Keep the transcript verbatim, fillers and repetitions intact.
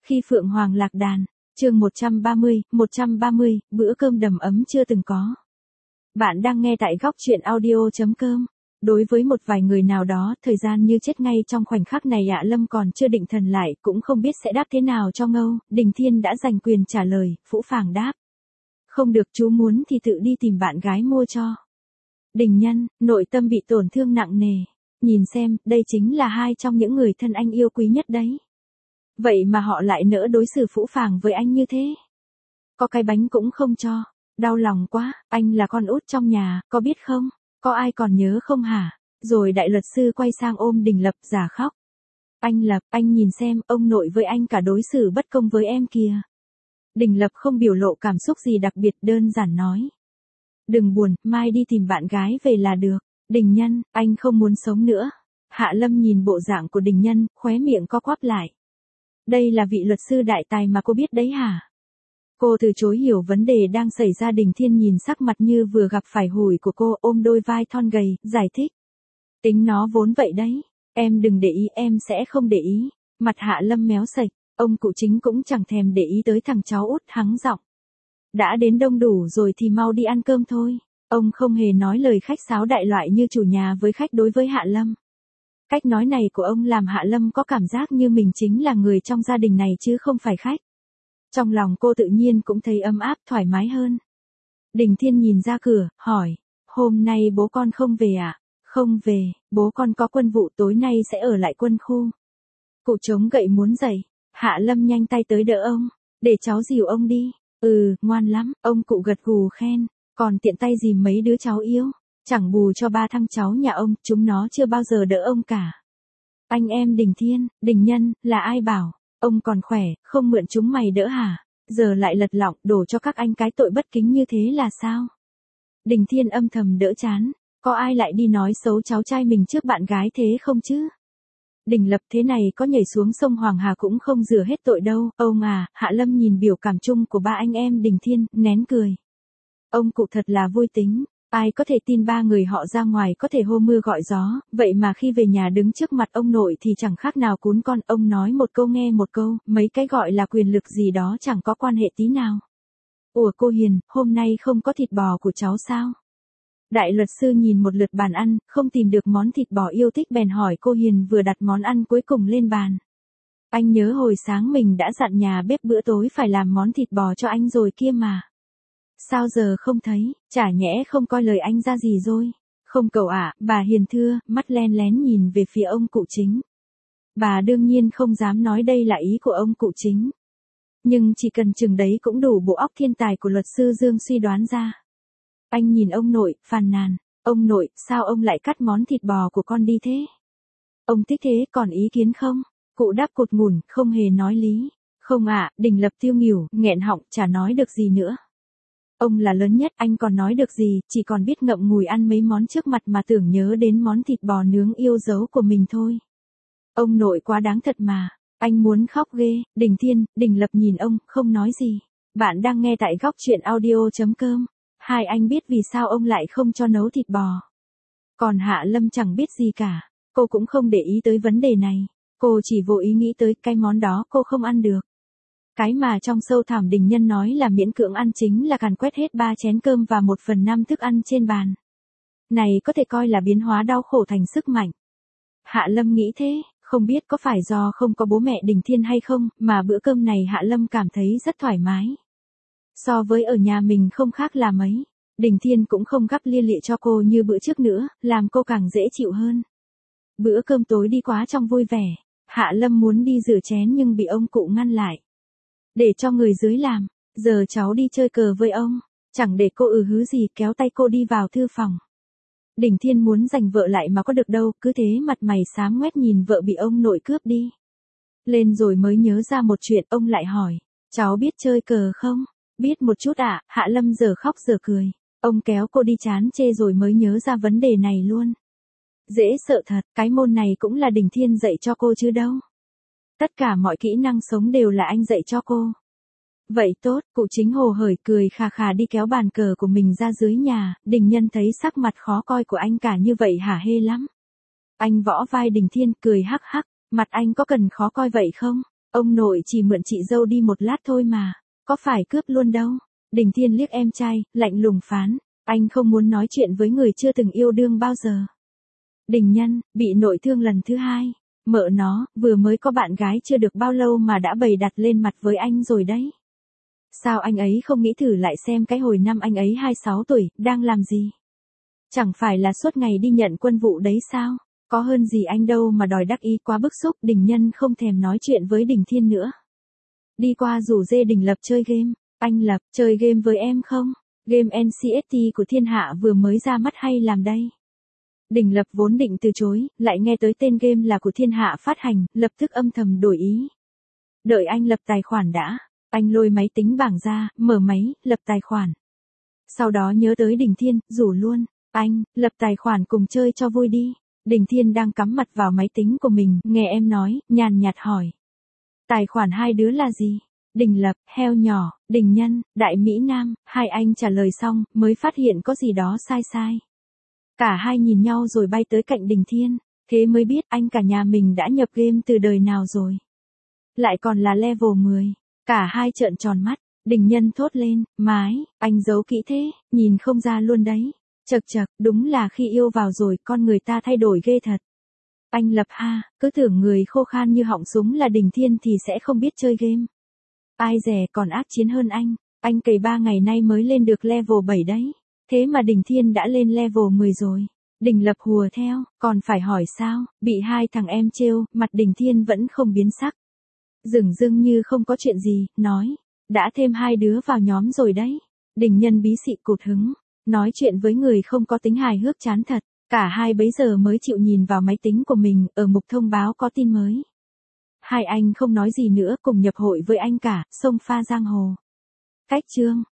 Khi Phượng Hoàng lạc đàn, chương một trăm ba mươi, một trăm ba mươi, bữa cơm đầm ấm chưa từng có. Bạn đang nghe tại góc chuyện audio.com. Đối với một vài người nào đó, thời gian như chết ngay trong khoảnh khắc này. Hạ Lâm còn chưa định thần lại, cũng không biết sẽ đáp thế nào cho ngâu. Đình Thiên đã giành quyền trả lời, phũ phàng đáp. Không được, chú muốn thì tự đi tìm bạn gái mua cho. Đình Nhân, nội tâm bị tổn thương nặng nề. Nhìn xem, đây chính là hai trong những người thân anh yêu quý nhất đấy. Vậy mà họ lại nỡ đối xử phũ phàng với anh như thế. Có cái bánh cũng không cho. Đau lòng quá, anh là con út trong nhà, có biết không? Có ai còn nhớ không hả? Rồi đại luật sư quay sang ôm Đình Lập giả khóc. Anh Lập, anh nhìn xem, ông nội với anh cả đối xử bất công với em kìa. Đình Lập không biểu lộ cảm xúc gì đặc biệt, đơn giản nói. Đừng buồn, mai đi tìm bạn gái về là được. Đình Nhân, anh không muốn sống nữa. Hạ Lâm nhìn bộ dạng của Đình Nhân, khóe miệng co quắp lại. Đây là vị luật sư đại tài mà cô biết đấy hả? Cô từ chối hiểu vấn đề đang xảy ra. Đình Thiên nhìn sắc mặt như vừa gặp phải hủi của cô, ôm đôi vai thon gầy, giải thích. Tính nó vốn vậy đấy, em đừng để ý, em sẽ không để ý. Mặt Hạ Lâm méo sạch, ông cụ chính cũng chẳng thèm để ý tới thằng cháu út, hắng giọng. Đã đến đông đủ rồi thì mau đi ăn cơm thôi. Ông không hề nói lời khách sáo đại loại như chủ nhà với khách đối với Hạ Lâm. Cách nói này của ông làm Hạ Lâm có cảm giác như mình chính là người trong gia đình này chứ không phải khách. Trong lòng cô tự nhiên cũng thấy ấm áp, thoải mái hơn. Đình Thiên nhìn ra cửa, hỏi, hôm nay bố con không về à? Không về, bố con có quân vụ, tối nay sẽ ở lại quân khu. Cụ chống gậy muốn dậy, Hạ Lâm nhanh tay tới đỡ ông, để cháu dìu ông đi. Ừ, ngoan lắm, ông cụ gật gù khen, còn tiện tay dìm mấy đứa cháu yếu. Chẳng bù cho ba thằng cháu nhà ông, chúng nó chưa bao giờ đỡ ông cả. Anh em Đình Thiên, Đình Nhân, là ai bảo, ông còn khỏe, không mượn chúng mày đỡ hả? Giờ lại lật lọng, đổ cho các anh cái tội bất kính như thế là sao? Đình Thiên âm thầm đỡ chán, có ai lại đi nói xấu cháu trai mình trước bạn gái thế không chứ? Đình Lập thế này có nhảy xuống sông Hoàng Hà cũng không rửa hết tội đâu, ông à. Hạ Lâm nhìn biểu cảm chung của ba anh em Đình Thiên, nén cười. Ông cụ thật là vui tính. Ai có thể tin ba người họ ra ngoài có thể hô mưa gọi gió, vậy mà khi về nhà đứng trước mặt ông nội thì chẳng khác nào cún con, ông nói một câu nghe một câu, mấy cái gọi là quyền lực gì đó chẳng có quan hệ tí nào. Ủa cô Hiền, hôm nay không có thịt bò của cháu sao? Đại luật sư nhìn một lượt bàn ăn, không tìm được món thịt bò yêu thích bèn hỏi cô Hiền vừa đặt món ăn cuối cùng lên bàn. Anh nhớ hồi sáng mình đã dặn nhà bếp bữa tối phải làm món thịt bò cho anh rồi kia mà. Sao giờ không thấy, chả nhẽ không coi lời anh ra gì rồi. Không cậu ạ, à, bà Hiền thưa, mắt len lén nhìn về phía ông cụ chính. Bà đương nhiên không dám nói đây là ý của ông cụ chính. Nhưng chỉ cần chừng đấy cũng đủ bộ óc thiên tài của luật sư Dương suy đoán ra. Anh nhìn ông nội, phàn nàn, ông nội, sao ông lại cắt món thịt bò của con đi thế? Ông thích thế, còn ý kiến không? Cụ đáp cột ngủn, không hề nói lý. Không ạ, à, Đình Lập tiêu nghỉu, nghẹn họng, chả nói được gì nữa. Ông là lớn nhất, anh còn nói được gì, chỉ còn biết ngậm ngùi ăn mấy món trước mặt mà tưởng nhớ đến món thịt bò nướng yêu dấu của mình thôi. Ông nội quá đáng thật mà, anh muốn khóc ghê. Đình Thiên, Đình Lập nhìn ông, không nói gì. Bạn đang nghe tại góc chuyện audio.com. Hai anh biết vì sao ông lại không cho nấu thịt bò. Còn Hạ Lâm chẳng biết gì cả, cô cũng không để ý tới vấn đề này. Cô chỉ vô ý nghĩ tới cái món đó cô không ăn được. Cái mà trong sâu thẳm Đình Nhân nói là miễn cưỡng ăn chính là càn quét hết ba chén cơm và một phần năm thức ăn trên bàn. Này có thể coi là biến hóa đau khổ thành sức mạnh. Hạ Lâm nghĩ thế, không biết có phải do không có bố mẹ Đình Thiên hay không, mà bữa cơm này Hạ Lâm cảm thấy rất thoải mái. So với ở nhà mình không khác là mấy. Đình Thiên cũng không gắp lia lịa cho cô như bữa trước nữa, làm cô càng dễ chịu hơn. Bữa cơm tối đi quá trong vui vẻ. Hạ Lâm muốn đi rửa chén nhưng bị ông cụ ngăn lại. Để cho người dưới làm, giờ cháu đi chơi cờ với ông. Chẳng để cô ừ hứ gì, kéo tay cô đi vào thư phòng. Đình Thiên muốn giành vợ lại mà có được đâu, cứ thế mặt mày xám ngoét nhìn vợ bị ông nội cướp đi. Lên rồi mới nhớ ra một chuyện, ông lại hỏi, cháu biết chơi cờ không? Biết một chút ạ. À? Hạ Lâm giờ khóc giờ cười. Ông kéo cô đi chán chê rồi mới nhớ ra vấn đề này luôn. Dễ sợ thật, cái môn này cũng là Đình Thiên dạy cho cô chứ đâu. Tất cả mọi kỹ năng sống đều là anh dạy cho cô. Vậy tốt, cụ chính hồ hởi cười khà khà đi kéo bàn cờ của mình ra dưới nhà. Đình Nhân thấy sắc mặt khó coi của anh cả như vậy hả hê lắm. Anh võ vai Đình Thiên cười hắc hắc, mặt anh có cần khó coi vậy không? Ông nội chỉ mượn chị dâu đi một lát thôi mà, có phải cướp luôn đâu. Đình Thiên liếc em trai, lạnh lùng phán, anh không muốn nói chuyện với người chưa từng yêu đương bao giờ. Đình Nhân, bị nội thương lần thứ hai, mợ nó, vừa mới có bạn gái chưa được bao lâu mà đã bày đặt lên mặt với anh rồi đấy. Sao anh ấy không nghĩ thử lại xem cái hồi năm anh ấy hai mươi sáu tuổi, đang làm gì? Chẳng phải là suốt ngày đi nhận quân vụ đấy sao? Có hơn gì anh đâu mà đòi đắc ý, quá bức xúc. Đình Nhân không thèm nói chuyện với Đình Thiên nữa. Đi qua rủ dê Đình Lập chơi game. Anh Lập, chơi game với em không? Game en xê ét tê của Thiên Hạ vừa mới ra mắt hay làm đây? Đình Lập vốn định từ chối, lại nghe tới tên game là của Thiên Hạ phát hành, lập tức âm thầm đổi ý. Đợi anh lập tài khoản đã. Anh lôi máy tính bảng ra, mở máy, lập tài khoản. Sau đó nhớ tới Đình Thiên, rủ luôn. Anh, lập tài khoản cùng chơi cho vui đi. Đình Thiên đang cắm mặt vào máy tính của mình, nghe em nói, nhàn nhạt hỏi. Tài khoản hai đứa là gì? Đình Lập, heo nhỏ, Đình Nhân, Đại Mỹ Nam, hai anh trả lời xong, mới phát hiện có gì đó sai sai. Cả hai nhìn nhau rồi bay tới cạnh Đình Thiên, thế mới biết anh cả nhà mình đã nhập game từ đời nào rồi. Lại còn là level mười, cả hai trợn tròn mắt, Đình Nhân thốt lên, mái, anh giấu kỹ thế, nhìn không ra luôn đấy. Chật chật, đúng là khi yêu vào rồi con người ta thay đổi ghê thật. Anh Lập ha, cứ tưởng người khô khan như họng súng là Đình Thiên thì sẽ không biết chơi game. Ai dè còn ác chiến hơn anh, anh cày ba ngày nay mới lên được level bảy đấy. Thế mà Đình Thiên đã lên level mười rồi. Đình Lập hùa theo, còn phải hỏi sao, bị hai thằng em trêu, mặt Đình Thiên vẫn không biến sắc. Dửng dưng như không có chuyện gì, nói, đã thêm hai đứa vào nhóm rồi đấy. Đình Nhân bí xị cụt hứng, nói chuyện với người không có tính hài hước chán thật. Cả hai bấy giờ mới chịu nhìn vào máy tính của mình, ở mục thông báo có tin mới. Hai anh không nói gì nữa, cùng nhập hội với anh cả, xông pha giang hồ. Cách chương